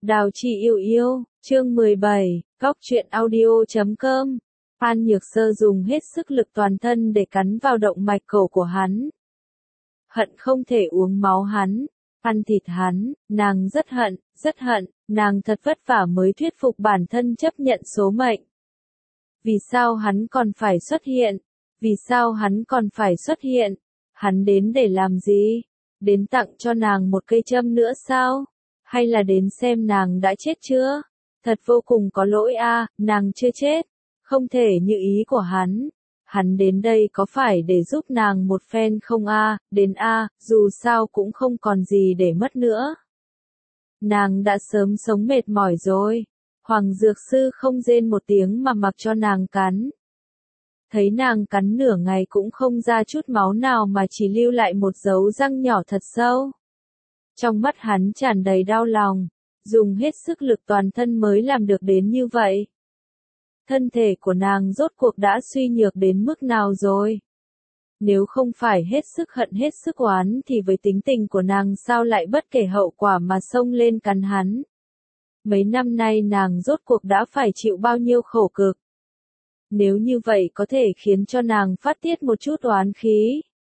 Đào Chi yêu yêu, chương 17, góc truyện audio.com. An Nhược Sơ dùng hết sức lực toàn thân để cắn vào động mạch cổ của hắn. Hận không thể uống máu hắn, ăn thịt hắn, nàng rất hận, nàng thật vất vả mới thuyết phục bản thân chấp nhận số mệnh. Vì sao hắn còn phải xuất hiện? Vì sao hắn còn phải xuất hiện? Hắn đến để làm gì? Đến tặng cho nàng một cây châm nữa sao? Hay là đến xem nàng đã chết chưa? Thật vô cùng có lỗi a, nàng chưa chết. Không thể như ý của hắn. Hắn đến đây có phải để giúp nàng một phen không a? Đến a, dù sao cũng không còn gì để mất nữa. Nàng đã sớm sống mệt mỏi rồi. Hoàng Dược Sư không rên một tiếng mà mặc cho nàng cắn. Thấy nàng cắn nửa ngày cũng không ra chút máu nào mà chỉ lưu lại một dấu răng nhỏ thật sâu. Trong mắt hắn tràn đầy đau lòng, dùng hết sức lực toàn thân mới làm được đến như vậy. Thân thể của nàng rốt cuộc đã suy nhược đến mức nào rồi? Nếu không phải hết sức hận hết sức oán thì với tính tình của nàng sao lại bất kể hậu quả mà xông lên cắn hắn? Mấy năm nay nàng rốt cuộc đã phải chịu bao nhiêu khổ cực? Nếu như vậy có thể khiến cho nàng phát tiết một chút oán khí.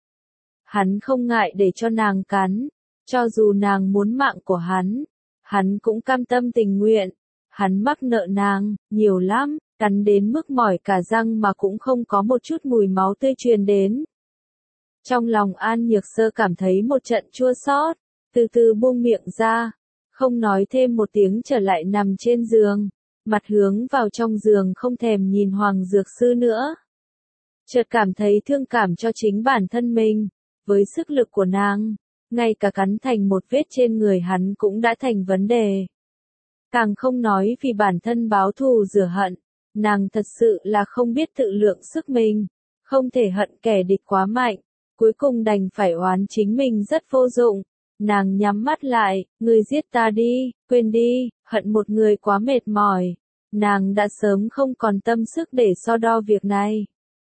Hắn không ngại để cho nàng cắn. Cho dù nàng muốn mạng của hắn cũng cam tâm tình nguyện. Hắn mắc nợ nàng, nhiều lắm, cắn đến mức mỏi cả răng mà cũng không có một chút mùi máu tươi truyền đến. Trong lòng An Nhược Sơ cảm thấy một trận chua xót, từ từ buông miệng ra, không nói thêm một tiếng trở lại nằm trên giường, mặt hướng vào trong giường không thèm nhìn Hoàng Dược Sư nữa. Chợt cảm thấy thương cảm cho chính bản thân mình, với sức lực của nàng. Ngay cả cắn thành một vết trên người hắn cũng đã thành vấn đề. Càng không nói vì bản thân báo thù rửa hận, nàng thật sự là không biết tự lượng sức mình, không thể hận kẻ địch quá mạnh, cuối cùng đành phải oán chính mình rất vô dụng. Nàng nhắm mắt lại, ngươi giết ta đi, quên đi, hận một người quá mệt mỏi. Nàng đã sớm không còn tâm sức để so đo việc này.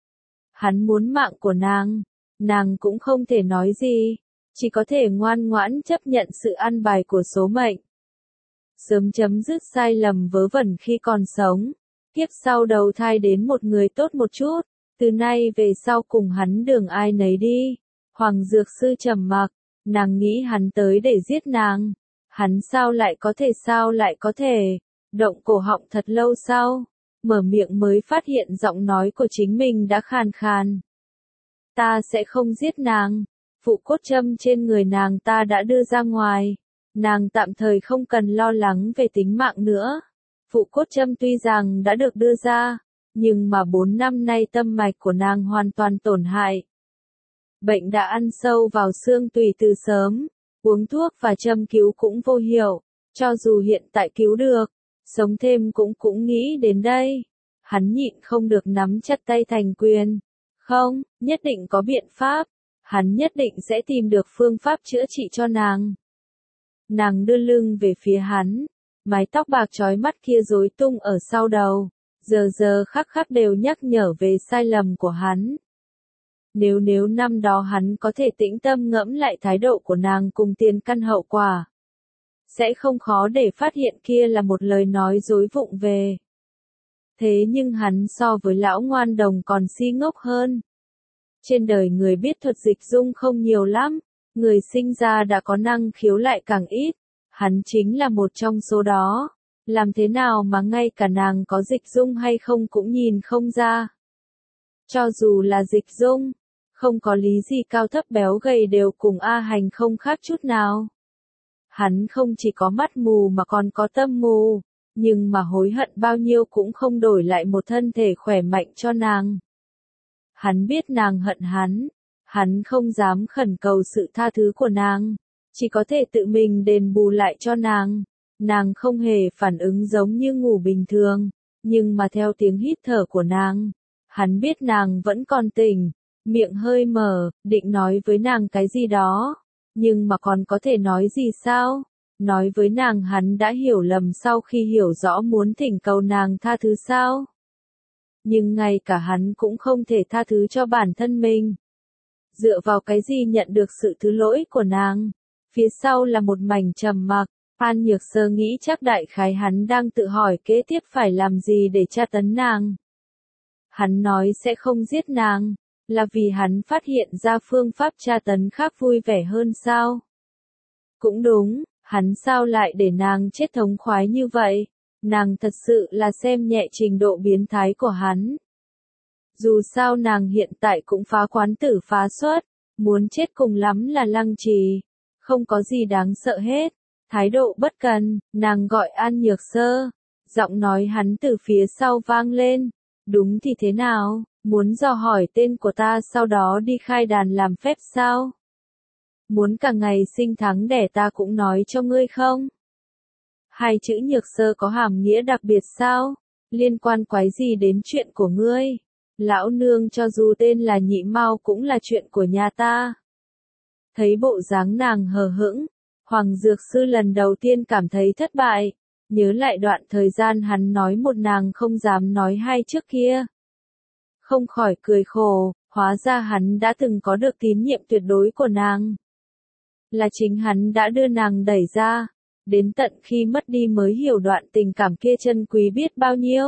Hắn muốn mạng của nàng cũng không thể nói gì. Chỉ có thể ngoan ngoãn chấp nhận sự an bài của số mệnh. Sớm chấm dứt sai lầm vớ vẩn khi còn sống. Kiếp sau đầu thai đến một người tốt một chút. Từ nay về sau cùng hắn đường ai nấy đi. Hoàng Dược Sư trầm mặc. Nàng nghĩ hắn tới để giết nàng. Hắn sao lại có thể. Động cổ họng thật lâu sau. Mở miệng mới phát hiện giọng nói của chính mình đã khàn khàn. Ta sẽ không giết nàng. Phụ cốt châm trên người nàng ta đã đưa ra ngoài. Nàng tạm thời không cần lo lắng về tính mạng nữa. Phụ cốt châm tuy rằng đã được đưa ra, nhưng mà 4 năm nay tâm mạch của nàng hoàn toàn tổn hại. Bệnh đã ăn sâu vào xương tủy từ sớm, uống thuốc và châm cứu cũng vô hiệu. Cho dù hiện tại cứu được, sống thêm cũng nghĩ đến đây. Hắn nhịn không được nắm chặt tay thành quyền. Không, nhất định có biện pháp. Hắn nhất định sẽ tìm được phương pháp chữa trị cho nàng. Nàng đưa lưng về phía hắn, mái tóc bạc chói mắt kia rối tung ở sau đầu, giờ khắc đều nhắc nhở về sai lầm của hắn. Nếu năm đó hắn có thể tĩnh tâm ngẫm lại thái độ của nàng cùng tiền căn hậu quả, sẽ không khó để phát hiện kia là một lời nói dối vụng về. Thế nhưng hắn so với lão ngoan đồng còn si ngốc hơn. Trên đời người biết thuật dịch dung không nhiều lắm, người sinh ra đã có năng khiếu lại càng ít, hắn chính là một trong số đó. Làm thế nào mà ngay cả nàng có dịch dung hay không cũng nhìn không ra. Cho dù là dịch dung, không có lý gì cao thấp béo gầy đều cùng A Hành không khác chút nào. Hắn không chỉ có mắt mù mà còn có tâm mù, nhưng mà hối hận bao nhiêu cũng không đổi lại một thân thể khỏe mạnh cho nàng. Hắn biết nàng hận hắn không dám khẩn cầu sự tha thứ của nàng, chỉ có thể tự mình đền bù lại cho nàng. Nàng không hề phản ứng giống như ngủ bình thường, nhưng mà theo tiếng hít thở của nàng, hắn biết nàng vẫn còn tỉnh, miệng hơi mở, định nói với nàng cái gì đó, nhưng mà còn có thể nói gì sao? Nói với nàng hắn đã hiểu lầm sau khi hiểu rõ muốn thỉnh cầu nàng tha thứ sao? Nhưng ngay cả hắn cũng không thể tha thứ cho bản thân mình. Dựa vào cái gì nhận được sự thứ lỗi của nàng? Phía sau là một mảnh trầm mặc. An Nhược Sơ nghĩ chắc đại khái hắn đang tự hỏi kế tiếp phải làm gì để tra tấn nàng. Hắn nói sẽ không giết nàng, là vì hắn phát hiện ra phương pháp tra tấn khác vui vẻ hơn sao? Cũng đúng, hắn sao lại để nàng chết thống khoái như vậy? Nàng thật sự là xem nhẹ trình độ biến thái của hắn. Dù sao nàng hiện tại cũng phá quán tử phá xuất, muốn chết cùng lắm là lăng trì, không có gì đáng sợ hết. Thái độ bất cần, nàng gọi An Nhược Sơ, giọng nói hắn từ phía sau vang lên, đúng thì thế nào, muốn dò hỏi tên của ta sau đó đi khai đàn làm phép sao? Muốn cả ngày sinh tháng đẻ ta cũng nói cho ngươi không? Hai chữ Nhược Sơ có hàm nghĩa đặc biệt sao? Liên quan quái gì đến chuyện của ngươi? Lão nương cho dù tên là Nhị Mao cũng là chuyện của nhà ta. Thấy bộ dáng nàng hờ hững, Hoàng Dược Sư lần đầu tiên cảm thấy thất bại, nhớ lại đoạn thời gian hắn nói một nàng không dám nói hai trước kia. Không khỏi cười khổ, hóa ra hắn đã từng có được tín nhiệm tuyệt đối của nàng. Là chính hắn đã đưa nàng đẩy ra, đến tận khi mất đi mới hiểu đoạn tình cảm kia chân quý biết bao nhiêu.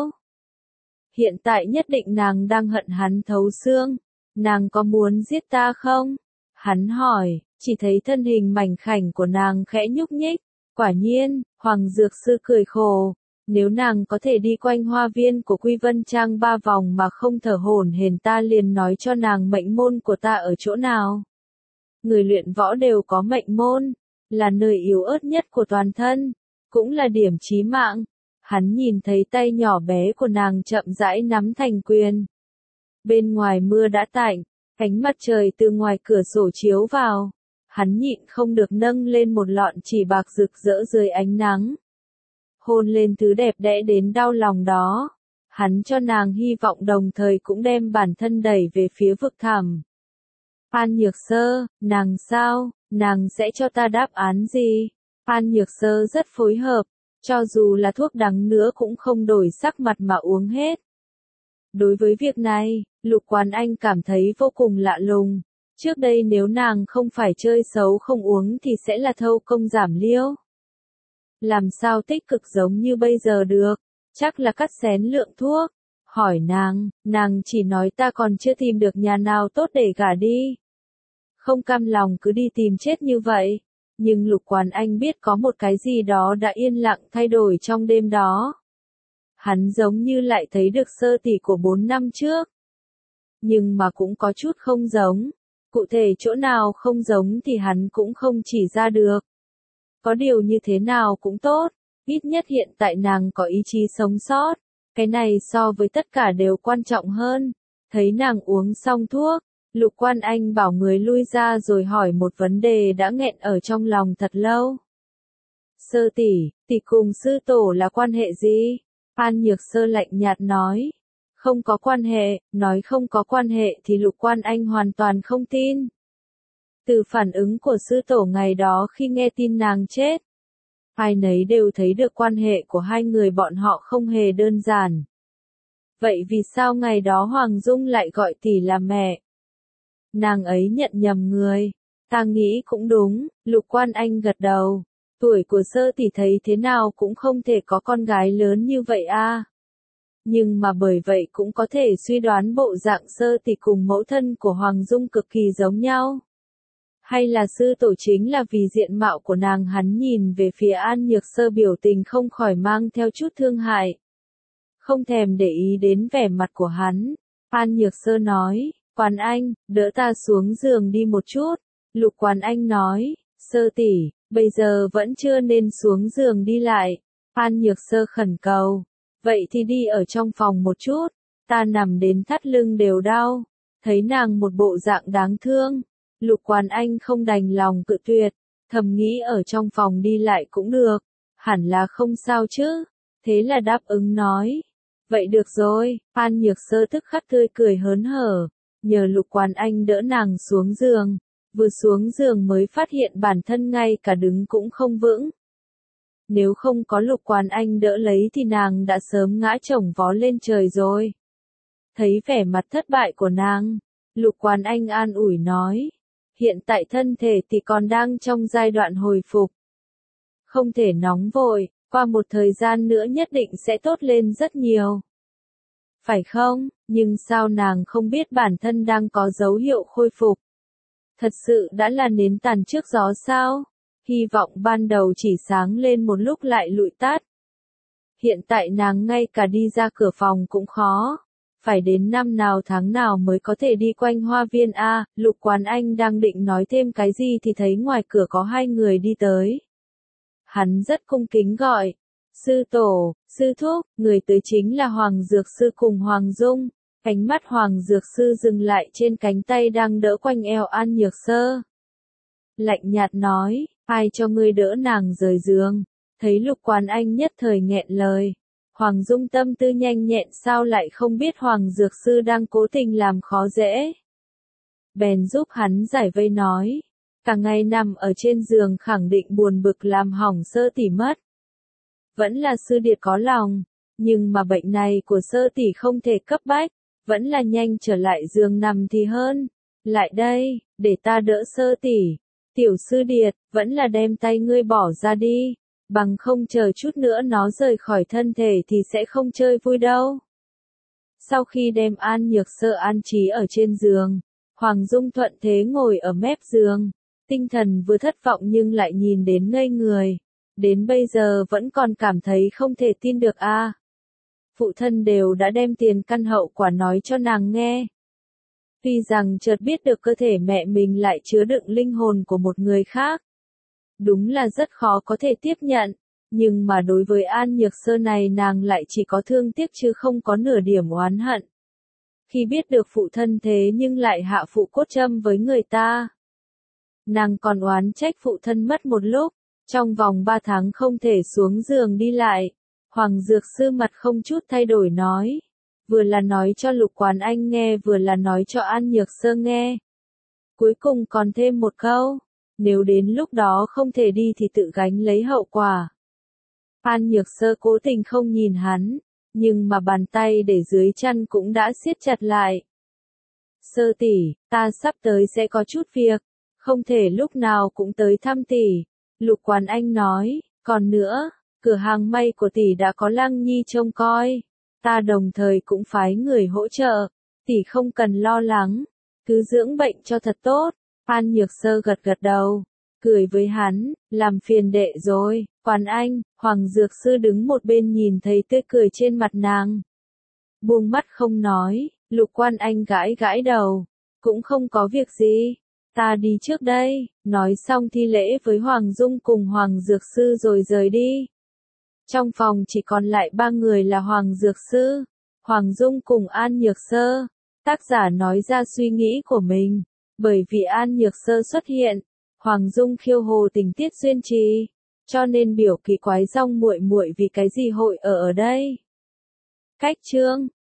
Hiện tại nhất định nàng đang hận hắn thấu xương, nàng có muốn giết ta không? Hắn hỏi, chỉ thấy thân hình mảnh khảnh của nàng khẽ nhúc nhích, quả nhiên, Hoàng Dược Sư cười khổ, nếu nàng có thể đi quanh hoa viên của Quy Vân Trang 3 vòng mà không thở hổn hển ta liền nói cho nàng mệnh môn của ta ở chỗ nào. Người luyện võ đều có mệnh môn, là nơi yếu ớt nhất của toàn thân, cũng là điểm chí mạng. Hắn nhìn thấy tay nhỏ bé của nàng chậm rãi nắm thành quyền. Bên ngoài mưa đã tạnh, ánh mặt trời từ ngoài cửa sổ chiếu vào. Hắn nhịn không được nâng lên một lọn chỉ bạc rực rỡ dưới ánh nắng. Hôn lên thứ đẹp đẽ đến đau lòng đó. Hắn cho nàng hy vọng đồng thời cũng đem bản thân đẩy về phía vực thẳm. An Nhược Sơ, nàng sao, nàng sẽ cho ta đáp án gì? An Nhược Sơ rất phối hợp, cho dù là thuốc đắng nữa cũng không đổi sắc mặt mà uống hết. Đối với việc này, Lục Quán Anh cảm thấy vô cùng lạ lùng. Trước đây nếu nàng không phải chơi xấu không uống thì sẽ là thâu công giảm liêu. Làm sao tích cực giống như bây giờ được, chắc là cắt xén lượng thuốc. Hỏi nàng chỉ nói ta còn chưa tìm được nhà nào tốt để gả đi. Không cam lòng cứ đi tìm chết như vậy. Nhưng Lục Quán Anh biết có một cái gì đó đã yên lặng thay đổi trong đêm đó. Hắn giống như lại thấy được Sơ tỷ của 4 năm trước. Nhưng mà cũng có chút không giống. Cụ thể chỗ nào không giống thì hắn cũng không chỉ ra được. Có điều như thế nào cũng tốt, ít nhất hiện tại nàng có ý chí sống sót. Cái này so với tất cả đều quan trọng hơn. Thấy nàng uống xong thuốc, Lục Quan Anh bảo người lui ra rồi hỏi một vấn đề đã nghẹn ở trong lòng thật lâu. Sơ tỷ, tỷ cùng sư tổ là quan hệ gì? An Nhược Sơ lạnh nhạt nói. Không có quan hệ, nói không có quan hệ thì Lục Quan Anh hoàn toàn không tin. Từ phản ứng của sư tổ ngày đó khi nghe tin nàng chết, ai nấy đều thấy được quan hệ của hai người bọn họ không hề đơn giản. Vậy vì sao ngày đó Hoàng Dung lại gọi tỷ là mẹ? Nàng ấy nhận nhầm người. Ta nghĩ cũng đúng, Lục Quan Anh gật đầu. Tuổi của Sơ tỷ thấy thế nào cũng không thể có con gái lớn như vậy a. Nhưng mà bởi vậy cũng có thể suy đoán bộ dạng Sơ tỷ cùng mẫu thân của Hoàng Dung cực kỳ giống nhau. Hay là sư tổ chính là vì diện mạo của nàng? Hắn nhìn về phía An Nhược Sơ biểu tình không khỏi mang theo chút thương hại. Không thèm để ý đến vẻ mặt của hắn. An Nhược Sơ nói, Quán Anh, đỡ ta xuống giường đi một chút. Lục Quán Anh nói, Sơ tỷ, bây giờ vẫn chưa nên xuống giường đi lại. An Nhược Sơ khẩn cầu, vậy thì đi ở trong phòng một chút, ta nằm đến thắt lưng đều đau. Thấy nàng một bộ dạng đáng thương, Lục Quán Anh không đành lòng cự tuyệt, thầm nghĩ ở trong phòng đi lại cũng được, hẳn là không sao chứ. Thế là đáp ứng nói, vậy được rồi. An Nhược Sơ tức khắc tươi cười hớn hở, nhờ Lục Quán Anh đỡ nàng xuống giường, vừa xuống giường mới phát hiện bản thân ngay cả đứng cũng không vững. Nếu không có Lục Quán Anh đỡ lấy thì nàng đã sớm ngã chồng vó lên trời rồi. Thấy vẻ mặt thất bại của nàng, Lục Quán Anh an ủi nói, hiện tại thân thể thì còn đang trong giai đoạn hồi phục. Không thể nóng vội, qua một thời gian nữa nhất định sẽ tốt lên rất nhiều. Phải không? Nhưng sao nàng không biết bản thân đang có dấu hiệu khôi phục? Thật sự đã là nến tàn trước gió sao? Hy vọng ban đầu chỉ sáng lên một lúc lại lụi tắt. Hiện tại nàng ngay cả đi ra cửa phòng cũng khó. Phải đến năm nào tháng nào mới có thể đi quanh hoa viên a? Lục Quán Anh đang định nói thêm cái gì thì thấy ngoài cửa có hai người đi tới. Hắn rất cung kính gọi. Sư tổ, sư thúc, người tới chính là Hoàng Dược Sư cùng Hoàng Dung. Ánh mắt Hoàng Dược Sư dừng lại trên cánh tay đang đỡ quanh eo An Nhược Sơ. Lạnh nhạt nói, ai cho ngươi đỡ nàng rời giường? Thấy Lục Quán Anh nhất thời nghẹn lời. Hoàng Dung tâm tư nhanh nhẹn sao lại không biết Hoàng Dược Sư đang cố tình làm khó dễ. Bèn giúp hắn giải vây nói. Cả ngày nằm ở trên giường khẳng định buồn bực làm hỏng Sơ tỷ mất. Vẫn là sư điệt có lòng, nhưng mà bệnh này của Sơ tỷ không thể cấp bách, vẫn là nhanh trở lại giường nằm thì hơn. Lại đây, để ta đỡ Sơ tỷ. Tiểu sư điệt, vẫn là đem tay ngươi bỏ ra đi, bằng không chờ chút nữa nó rời khỏi thân thể thì sẽ không chơi vui đâu. Sau khi đem An Nhược Sơ an trí ở trên giường, Hoàng Dung thuận thế ngồi ở mép giường, tinh thần vừa thất vọng nhưng lại nhìn đến ngây người. Đến bây giờ vẫn còn cảm thấy không thể tin được a. Phụ thân đều đã đem tiền căn hậu quả nói cho nàng nghe. Tuy rằng chợt biết được cơ thể mẹ mình lại chứa đựng linh hồn của một người khác. Đúng là rất khó có thể tiếp nhận, nhưng mà đối với An Nhược Sơ này nàng lại chỉ có thương tiếc chứ không có nửa điểm oán hận. Khi biết được phụ thân thế nhưng lại hạ phụ cốt châm với người ta. Nàng còn oán trách phụ thân mất một lúc, trong vòng 3 tháng không thể xuống giường đi lại. Hoàng Dược Sư mặt không chút thay đổi nói. Vừa là nói cho Lục Quán Anh nghe vừa là nói cho An Nhược Sơ nghe. Cuối cùng còn thêm một câu. Nếu đến lúc đó không thể đi thì tự gánh lấy hậu quả. An Nhược Sơ cố tình không nhìn hắn, nhưng mà bàn tay để dưới chân cũng đã siết chặt lại. Sơ tỷ, ta sắp tới sẽ có chút việc, không thể lúc nào cũng tới thăm tỷ. Lục Quán Anh nói, còn nữa, cửa hàng may của tỷ đã có Lăng Nhi trông coi. Ta đồng thời cũng phái người hỗ trợ, tỷ không cần lo lắng, cứ dưỡng bệnh cho thật tốt. An Nhược Sơ gật gật đầu, cười với hắn, làm phiền đệ rồi. Quán Anh, Hoàng Dược Sư đứng một bên nhìn thấy tươi cười trên mặt nàng. Buông mắt không nói, Lục Quan Anh gãi gãi đầu, cũng không có việc gì, ta đi trước đây, nói xong thi lễ với Hoàng Dung cùng Hoàng Dược Sư rồi rời đi. Trong phòng chỉ còn lại 3 người là Hoàng Dược Sư, Hoàng Dung cùng An Nhược Sơ. Tác giả nói ra suy nghĩ của mình, bởi vì An Nhược Sơ xuất hiện, Hoàng Dung khiêu hồ tình tiết duyên trì, cho nên biểu kỳ quái rong muội muội vì cái gì hội ở đây. Cách chương